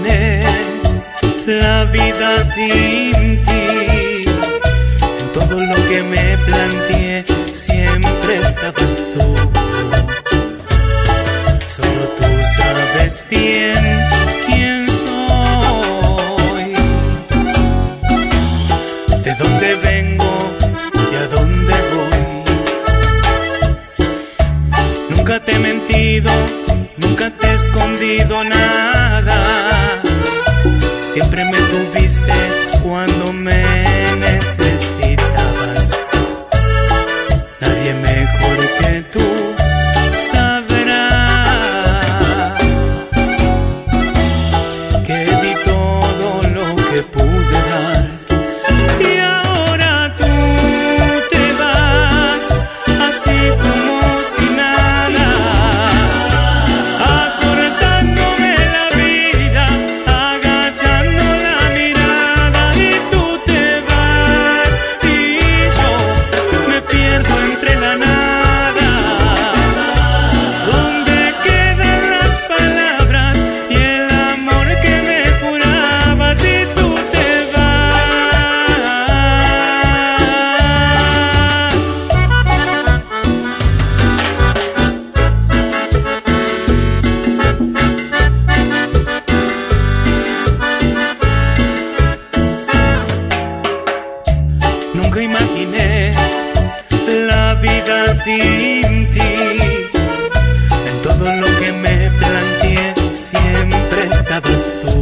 imaginé la vida sin ti. En todo lo que me planteé siempre estabas tú. Solo tú sabes bien quién soy, de dónde vengo y a dónde voy. Nunca te he mentido, nunca te he escondido nada. Siempre me tuviste cuando me necesitabas. Nadie mejor que tú sabrá que di todo lo que pude dar. Y ahora tú te vas, así como si nada, acortándome la vida, agachando la mirada. Y tú te vas y yo me pierdo entre la nada, donde quedan las palabras y el amor que me jurabas. Y tú te vas. Nunca imaginé la vida sin ti. En todo lo que me planteé siempre estabas tú.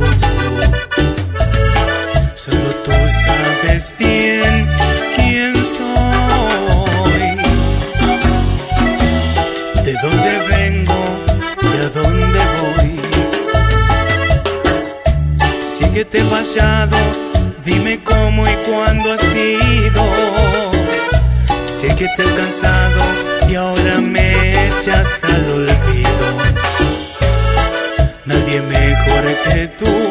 Solo tú sabes bien quién soy, de dónde vengo y a dónde voy. Si que te he fallado, dime cómo y cuándo ha sido. Sé que te has cansado y ahora me echas al olvido. Nadie mejor que tú